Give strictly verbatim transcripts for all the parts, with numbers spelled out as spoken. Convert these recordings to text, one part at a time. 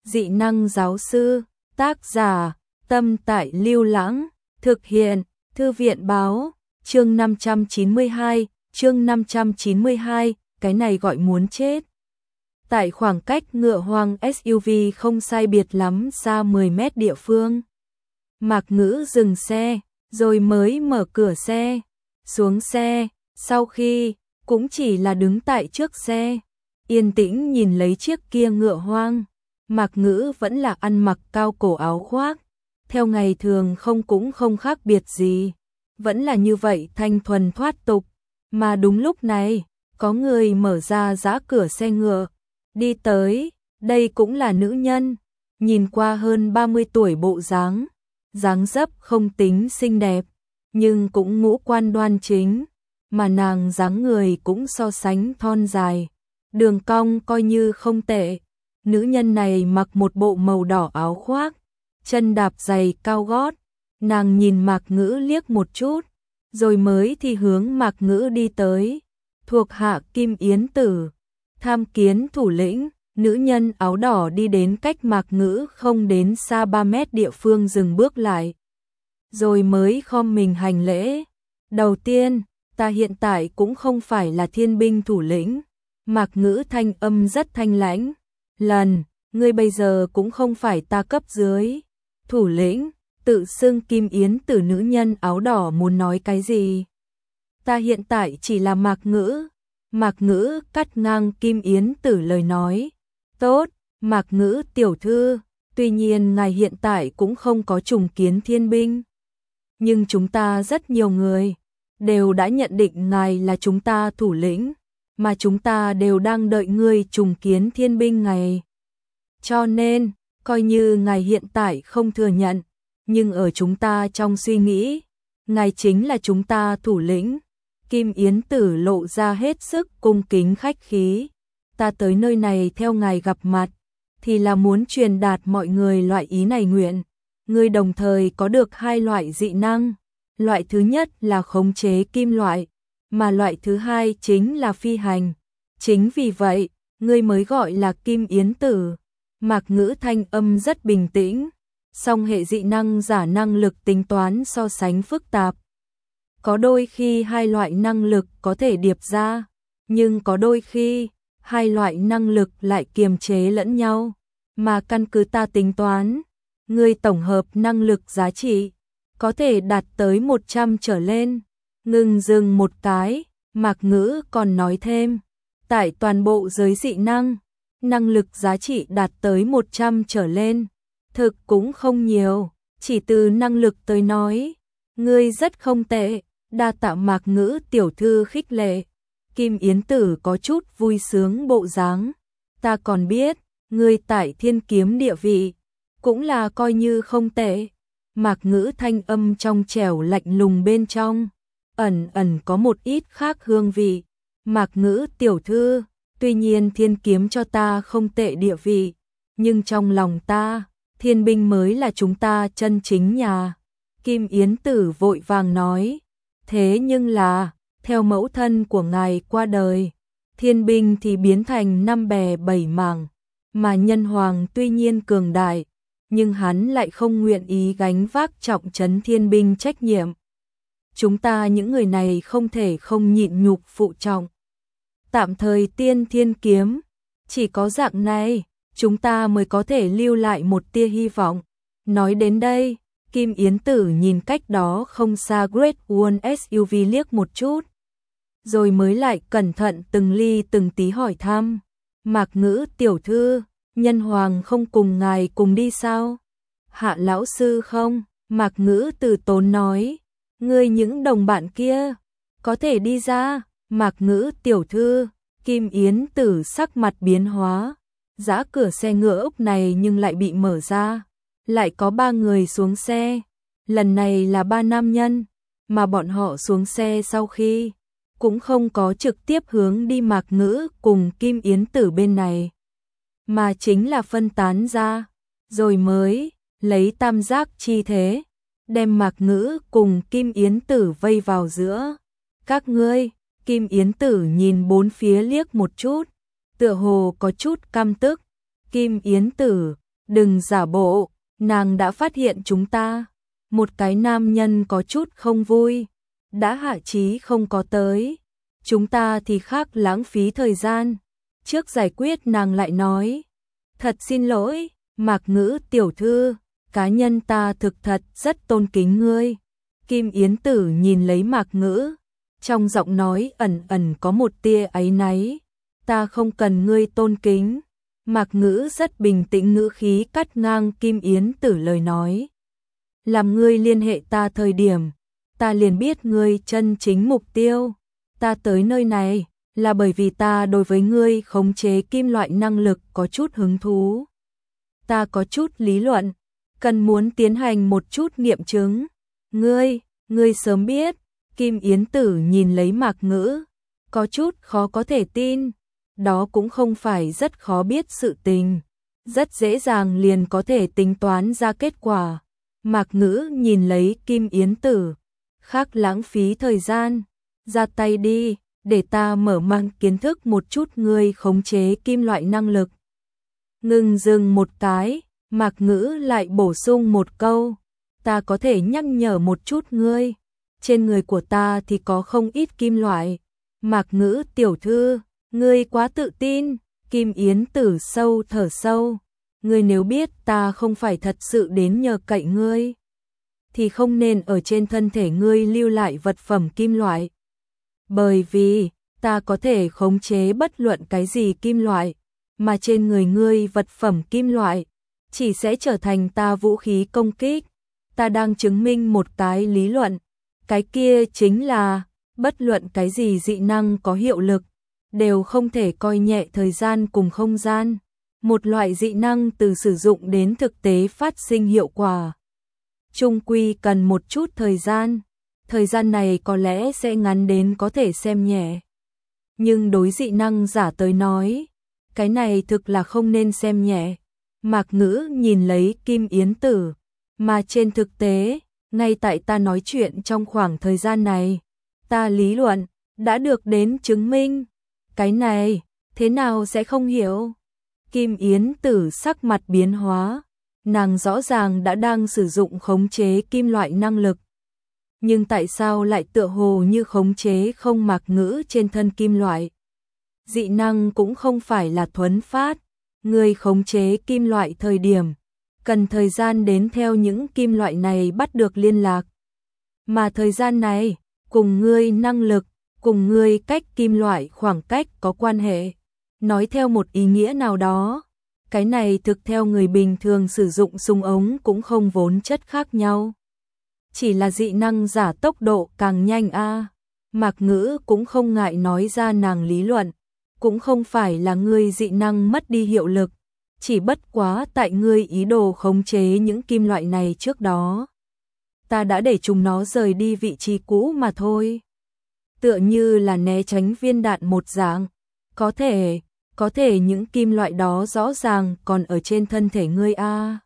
Dị năng giáo sư, tác giả, Tâm Tại Lưu Lãng, thực hiện, Thư viện báo, chương năm trăm chín mươi hai, chương năm trăm chín mươi hai, cái này gọi muốn chết. Tại khoảng cách ngựa hoang ét u vê không sai biệt lắm xa mười mét địa phương. Mạc Ngữ dừng xe, rồi mới mở cửa xe, xuống xe, sau khi, cũng chỉ là đứng tại trước xe, yên tĩnh nhìn lấy chiếc kia ngựa hoang. Mạc Ngữ vẫn là ăn mặc cao cổ áo khoác, theo ngày thường không cũng không khác biệt gì, vẫn là như vậy thanh thuần thoát tục, mà đúng lúc này, có người mở ra giã cửa xe ngựa, đi tới, đây cũng là nữ nhân, nhìn qua hơn ba mươi tuổi bộ dáng, dáng dấp không tính xinh đẹp, nhưng cũng ngũ quan đoan chính, mà nàng dáng người cũng so sánh thon dài, đường cong coi như không tệ. Nữ nhân này mặc một bộ màu đỏ áo khoác, chân đạp giày cao gót, nàng nhìn Mạc Ngữ liếc một chút, rồi mới thì hướng Mạc Ngữ đi tới, thuộc hạ Kim Yến Tử, tham kiến thủ lĩnh. Nữ nhân áo đỏ đi đến cách Mạc Ngữ không đến xa ba mét địa phương dừng bước lại, rồi mới khom mình hành lễ. Đầu tiên, ta hiện tại cũng không phải là thiên binh thủ lĩnh. Mạc Ngữ thanh âm rất thanh lãnh. Lần, ngươi bây giờ cũng không phải ta cấp dưới. Thủ lĩnh, tự xưng Kim Yến Tử. Nữ nhân áo đỏ muốn nói cái gì? Ta hiện tại chỉ là Mạc Ngữ. Mạc Ngữ cắt ngang Kim Yến Tử lời nói. Tốt, Mạc Ngữ tiểu thư, tuy nhiên ngài hiện tại cũng không có trùng kiến thiên binh. Nhưng chúng ta rất nhiều người, đều đã nhận định ngài là chúng ta thủ lĩnh, mà chúng ta đều đang đợi ngươi trùng kiến thiên binh ngày. Cho nên, coi như ngài hiện tại không thừa nhận, nhưng ở chúng ta trong suy nghĩ, ngài chính là chúng ta thủ lĩnh. Kim Yến Tử lộ ra hết sức cung kính khách khí. Ta tới nơi này theo ngài gặp mặt, thì là muốn truyền đạt mọi người loại ý này nguyện. Ngươi đồng thời có được hai loại dị năng. Loại thứ nhất là khống chế kim loại, mà loại thứ hai chính là phi hành. Chính vì vậy, ngươi mới gọi là Kim Yến Tử. Mạc Ngữ thanh âm rất bình tĩnh, song hệ dị năng giả năng lực tính toán so sánh phức tạp. Có đôi khi hai loại năng lực có thể điệp ra, nhưng có đôi khi hai loại năng lực lại kiềm chế lẫn nhau, mà căn cứ ta tính toán, ngươi tổng hợp năng lực giá trị có thể đạt tới một trăm trở lên. Ngừng dừng một cái, Mạc Ngữ còn nói thêm, tại toàn bộ giới dị năng, năng lực giá trị đạt tới một trăm trở lên, thực cũng không nhiều, chỉ từ năng lực tới nói, ngươi rất không tệ, đa tạ Mạc Ngữ tiểu thư khích lệ. Kim Yến Tử có chút vui sướng bộ dáng, ta còn biết, ngươi tại Thiên Kiếm địa vị, cũng là coi như không tệ. Mạc Ngữ thanh âm trong trẻo lạnh lùng bên trong, ẩn ẩn có một ít khác hương vị. Mạc Ngữ tiểu thư, tuy nhiên Thiên Kiếm cho ta không tệ địa vị, nhưng trong lòng ta, thiên binh mới là chúng ta chân chính nhà. Kim Yến Tử vội vàng nói, thế nhưng là, theo mẫu thân của ngài qua đời, thiên binh thì biến thành năm bè bảy mảng, mà nhân hoàng tuy nhiên cường đại, nhưng hắn lại không nguyện ý gánh vác trọng trấn thiên binh trách nhiệm. Chúng ta những người này không thể không nhịn nhục phụ trọng. Tạm thời tiên thiên kiếm, chỉ có dạng này, chúng ta mới có thể lưu lại một tia hy vọng. Nói đến đây, Kim Yến Tử nhìn cách đó không xa Great Wall ét u vê liếc một chút, rồi mới lại cẩn thận từng ly từng tí hỏi thăm, Mạc Ngữ tiểu thư, nhân hoàng không cùng ngài cùng đi sao? Hạ lão sư không? Mạc Ngữ từ tốn nói, ngươi những đồng bạn kia, có thể đi ra. Mạc Ngữ tiểu thư, Kim Yến Tử sắc mặt biến hóa, giã cửa xe ngựa ốc này nhưng lại bị mở ra, lại có ba người xuống xe, lần này là ba nam nhân, mà bọn họ xuống xe sau khi, cũng không có trực tiếp hướng đi Mạc Ngữ cùng Kim Yến Tử bên này, mà chính là phân tán ra, rồi mới lấy tam giác chi thế, đem Mạc Ngữ cùng Kim Yến Tử vây vào giữa. Các ngươi, Kim Yến Tử nhìn bốn phía liếc một chút, tựa hồ có chút căm tức. Kim Yến Tử, đừng giả bộ, nàng đã phát hiện chúng ta. Một cái nam nhân có chút không vui, đã hạ chí không có tới, chúng ta thì khác lãng phí thời gian. Trước giải quyết nàng lại nói, thật xin lỗi, Mạc Ngữ tiểu thư, cá nhân ta thực thật rất tôn kính ngươi. Kim Yến Tử nhìn lấy Mạc Ngữ, trong giọng nói ẩn ẩn có một tia áy náy, ta không cần ngươi tôn kính. Mạc Ngữ rất bình tĩnh ngữ khí cắt ngang Kim Yến Tử lời nói. Làm ngươi liên hệ ta thời điểm, ta liền biết ngươi chân chính mục tiêu. Ta tới nơi này là bởi vì ta đối với ngươi khống chế kim loại năng lực có chút hứng thú. Ta có chút lý luận, cần muốn tiến hành một chút nghiệm chứng. Ngươi, ngươi sớm biết. Kim Yến Tử nhìn lấy Mạc Ngữ, có chút khó có thể tin. Đó cũng không phải rất khó biết sự tình, rất dễ dàng liền có thể tính toán ra kết quả. Mạc Ngữ nhìn lấy Kim Yến Tử, khác lãng phí thời gian, ra tay đi, để ta mở mang kiến thức một chút ngươi khống chế kim loại năng lực. Ngừng dừng một cái, Mạc Ngữ lại bổ sung một câu, ta có thể nhắc nhở một chút ngươi, trên người của ta thì có không ít kim loại. Mạc Ngữ tiểu thư, ngươi quá tự tin. Kim Yến Tử sâu thở sâu, ngươi nếu biết ta không phải thật sự đến nhờ cậy ngươi, thì không nên ở trên thân thể ngươi lưu lại vật phẩm kim loại. Bởi vì, ta có thể khống chế bất luận cái gì kim loại, mà trên người ngươi vật phẩm kim loại, chỉ sẽ trở thành ta vũ khí công kích. Ta đang chứng minh một cái lý luận, cái kia chính là, bất luận cái gì dị năng có hiệu lực, đều không thể coi nhẹ thời gian cùng không gian. Một loại dị năng từ sử dụng đến thực tế phát sinh hiệu quả, chung quy cần một chút thời gian. Thời gian này có lẽ sẽ ngắn đến có thể xem nhẹ. Nhưng đối dị năng giả tới nói, cái này thực là không nên xem nhẹ. Mạc Ngữ nhìn lấy Kim Yến Tử, mà trên thực tế, ngay tại ta nói chuyện trong khoảng thời gian này, ta lý luận, đã được đến chứng minh. Cái này, thế nào sẽ không hiểu? Kim Yến Tử sắc mặt biến hóa, nàng rõ ràng đã đang sử dụng khống chế kim loại năng lực. Nhưng tại sao lại tựa hồ như khống chế không Mạc Ngữ trên thân kim loại? Dị năng cũng không phải là thuấn phát, người khống chế kim loại thời điểm, cần thời gian đến theo những kim loại này bắt được liên lạc. Mà thời gian này, cùng ngươi năng lực, cùng ngươi cách kim loại khoảng cách có quan hệ. Nói theo một ý nghĩa nào đó, cái này thực theo người bình thường sử dụng súng ống cũng không vốn chất khác nhau. Chỉ là dị năng giả tốc độ càng nhanh a. À. Mạc Ngữ cũng không ngại nói ra nàng lý luận, cũng không phải là ngươi dị năng mất đi hiệu lực, chỉ bất quá tại ngươi ý đồ khống chế những kim loại này trước đó. Ta đã để chúng nó rời đi vị trí cũ mà thôi. Tựa như là né tránh viên đạn một dạng, có thể, có thể những kim loại đó rõ ràng còn ở trên thân thể ngươi a. À.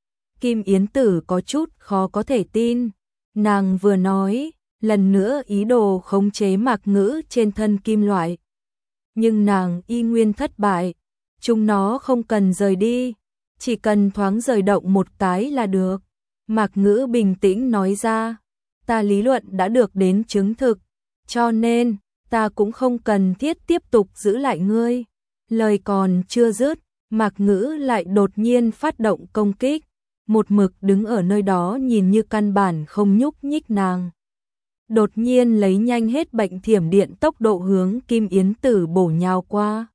Kim Yến Tử có chút khó có thể tin, nàng vừa nói, lần nữa ý đồ khống chế Mạc Ngữ trên thân kim loại. Nhưng nàng y nguyên thất bại, chúng nó không cần rời đi, chỉ cần thoáng rời động một cái là được. Mạc Ngữ bình tĩnh nói ra, ta lý luận đã được đến chứng thực, cho nên, ta cũng không cần thiết tiếp tục giữ lại ngươi. Lời còn chưa dứt, Mạc Ngữ lại đột nhiên phát động công kích, một mực đứng ở nơi đó nhìn như căn bản không nhúc nhích nàng. Đột nhiên lấy nhanh hết bệnh thiểm điện tốc độ hướng Kim Yến Tử bổ nhào qua.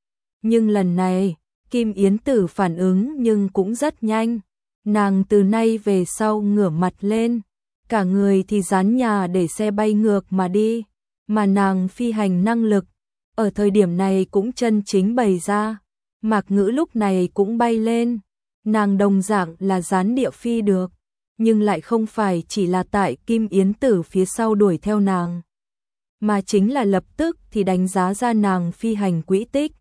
Nhưng lần này, Kim Yến Tử phản ứng nhưng cũng rất nhanh. Nàng từ nay về sau ngửa mặt lên, cả người thì dán nhà để xe bay ngược mà đi, mà nàng phi hành năng lực, ở thời điểm này cũng chân chính bày ra. Mạc Ngữ lúc này cũng bay lên, nàng đồng dạng là dán địa phi được, nhưng lại không phải chỉ là tại Kim Yến Tử phía sau đuổi theo nàng, mà chính là lập tức thì đánh giá ra nàng phi hành quỹ tích,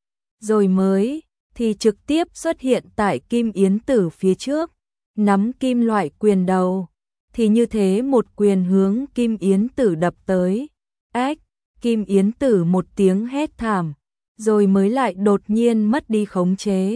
rồi mới thì trực tiếp xuất hiện tại Kim Yến Tử phía trước, nắm kim loại quyền đầu, thì như thế một quyền hướng Kim Yến Tử đập tới. Ách, Kim Yến Tử một tiếng hét thảm, rồi mới lại đột nhiên mất đi khống chế.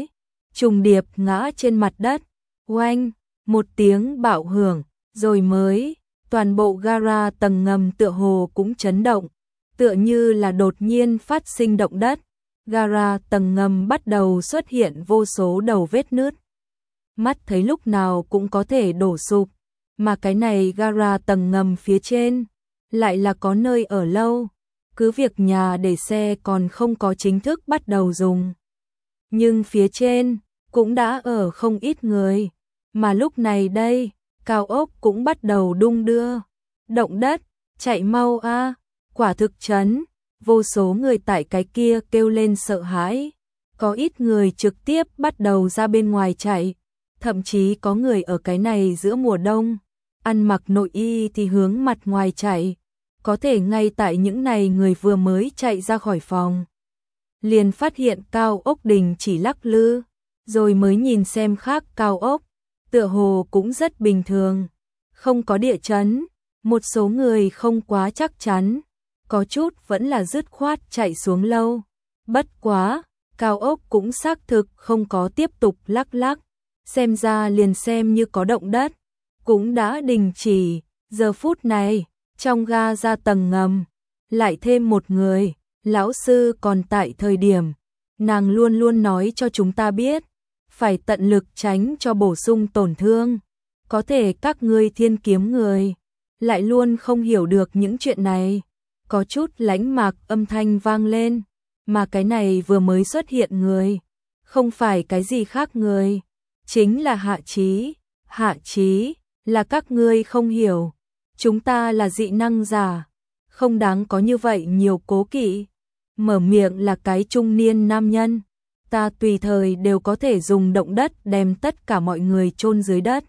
trùng điệp ngã trên mặt đất. Oanh, một tiếng bạo hưởng, rồi mới, toàn bộ gara tầng ngầm tựa hồ cũng chấn động, tựa như là đột nhiên phát sinh động đất. Gara tầng ngầm bắt đầu xuất hiện vô số đầu vết nứt. Mắt thấy lúc nào cũng có thể đổ sụp, mà cái này gara tầng ngầm phía trên lại là có nơi ở lâu, cứ việc nhà để xe còn không có chính thức bắt đầu dùng. Nhưng phía trên cũng đã ở không ít người, mà lúc này đây, cao ốc cũng bắt đầu đung đưa. Động đất, chạy mau a, quả thực chấn, vô số người tại cái kia kêu lên sợ hãi, có ít người trực tiếp bắt đầu ra bên ngoài chạy, thậm chí có người ở cái này giữa mùa đông, ăn mặc nội y thì hướng mặt ngoài chạy, có thể ngay tại những này người vừa mới chạy ra khỏi phòng, liền phát hiện cao ốc đình chỉ lắc lư, rồi mới nhìn xem khác cao ốc, tựa hồ cũng rất bình thường, không có địa chấn, một số người không quá chắc chắn, có chút vẫn là dứt khoát chạy xuống lâu, bất quá, cao ốc cũng xác thực không có tiếp tục lắc lắc, xem ra liền xem như có động đất, cũng đã đình chỉ. Giờ phút này, trong ga ra tầng ngầm, lại thêm một người, lão sư còn tại thời điểm, nàng luôn luôn nói cho chúng ta biết, phải tận lực tránh cho bổ sung tổn thương, có thể các ngươi thiên kiếm người, lại luôn không hiểu được những chuyện này, có chút lãnh mạc âm thanh vang lên, mà cái này vừa mới xuất hiện người, không phải cái gì khác người, chính là Hạ Chí. Hạ Chí, là các ngươi không hiểu, chúng ta là dị năng giả, không đáng có như vậy nhiều cố kỵ. Mở miệng là cái trung niên nam nhân, ta tùy thời đều có thể dùng động đất đem tất cả mọi người chôn dưới đất.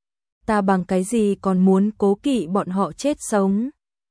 Ta bằng cái gì còn muốn cố kỵ bọn họ chết sống.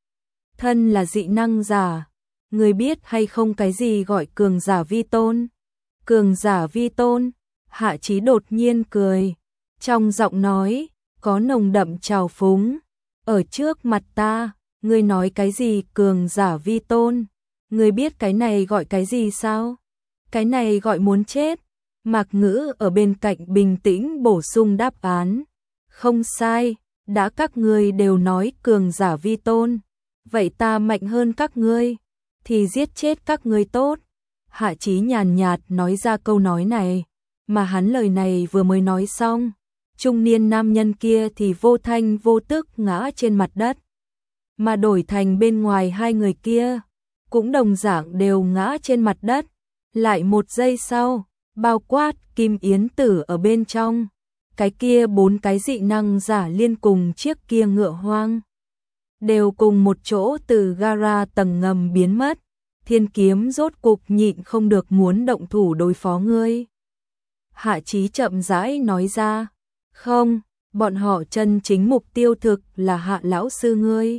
Thân là dị năng giả, người biết hay không cái gì gọi cường giả vi tôn? Cường giả vi tôn, Hạ Chí đột nhiên cười, trong giọng nói có nồng đậm trào phúng, ở trước mặt ta, ngươi nói cái gì cường giả vi tôn? Ngươi biết cái này gọi cái gì sao? Cái này gọi muốn chết. Mạc Ngữ ở bên cạnh bình tĩnh bổ sung đáp án. Không sai, đã các ngươi đều nói cường giả vi tôn, vậy ta mạnh hơn các ngươi, thì giết chết các ngươi tốt. Hạ Chí nhàn nhạt nói ra câu nói này, mà hắn lời này vừa mới nói xong, trung niên nam nhân kia thì vô thanh vô tức ngã trên mặt đất, mà đổi thành bên ngoài hai người kia, cũng đồng dạng đều ngã trên mặt đất. Lại một giây sau, bao quát Kim Yến Tử ở bên trong, cái kia bốn cái dị năng giả liên cùng chiếc kia ngựa hoang, đều cùng một chỗ từ gara tầng ngầm biến mất. Thiên kiếm rốt cục nhịn không được muốn động thủ đối phó ngươi. Hạ Chí chậm rãi nói ra, không, bọn họ chân chính mục tiêu thực là Hạ lão sư ngươi.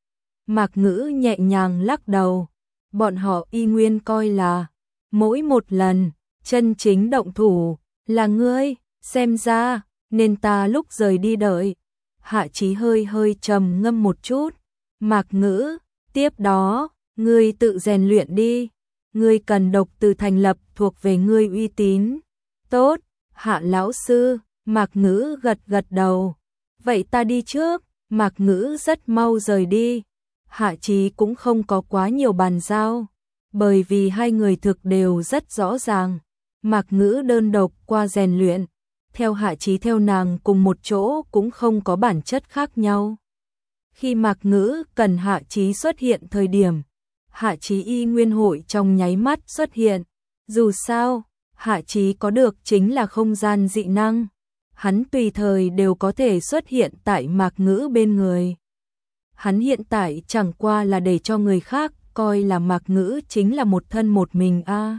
Mạc Ngữ nhẹ nhàng lắc đầu, bọn họ y nguyên coi là mỗi một lần chân chính động thủ là ngươi, xem ra nên ta lúc rời đi đợi. Hạ Chí hơi hơi trầm ngâm một chút, Mạc Ngữ, tiếp đó, ngươi tự rèn luyện đi, ngươi cần độc từ thành lập thuộc về ngươi uy tín. Tốt, Hạ lão sư, Mạc Ngữ gật gật đầu. Vậy ta đi trước. Mạc Ngữ rất mau rời đi. Hạ Chí cũng không có quá nhiều bàn giao, bởi vì hai người thực đều rất rõ ràng. Mạc Ngữ đơn độc qua rèn luyện, theo Hạ Chí theo nàng cùng một chỗ cũng không có bản chất khác nhau. Khi Mạc Ngữ cần Hạ Chí xuất hiện thời điểm, Hạ Chí y nguyên hội trong nháy mắt xuất hiện. Dù sao, Hạ Chí có được chính là không gian dị năng, hắn tùy thời đều có thể xuất hiện tại Mạc Ngữ bên người. Hắn hiện tại chẳng qua là để cho người khác coi là Mạc Ngữ chính là một thân một mình a. À.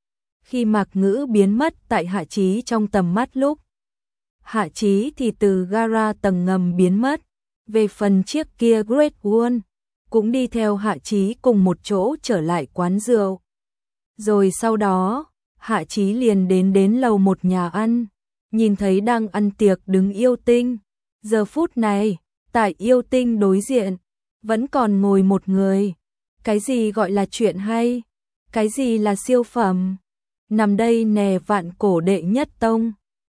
Khi Mạc Ngữ biến mất tại Hạ Chí trong tầm mắt lúc, Hạ Chí thì từ gara tầng ngầm biến mất, về phần chiếc kia Great Wall cũng đi theo Hạ Chí cùng một chỗ trở lại quán rượu. Rồi sau đó, Hạ Chí liền đến đến lầu một nhà ăn, nhìn thấy đang ăn tiệc đứng Yêu Tinh. Giờ phút này, tại Yêu Tinh đối diện, vẫn còn ngồi một người. Cái gì gọi là chuyện hay? Cái gì là siêu phẩm? nằm đây nè vạn cổ đệ nhất tông.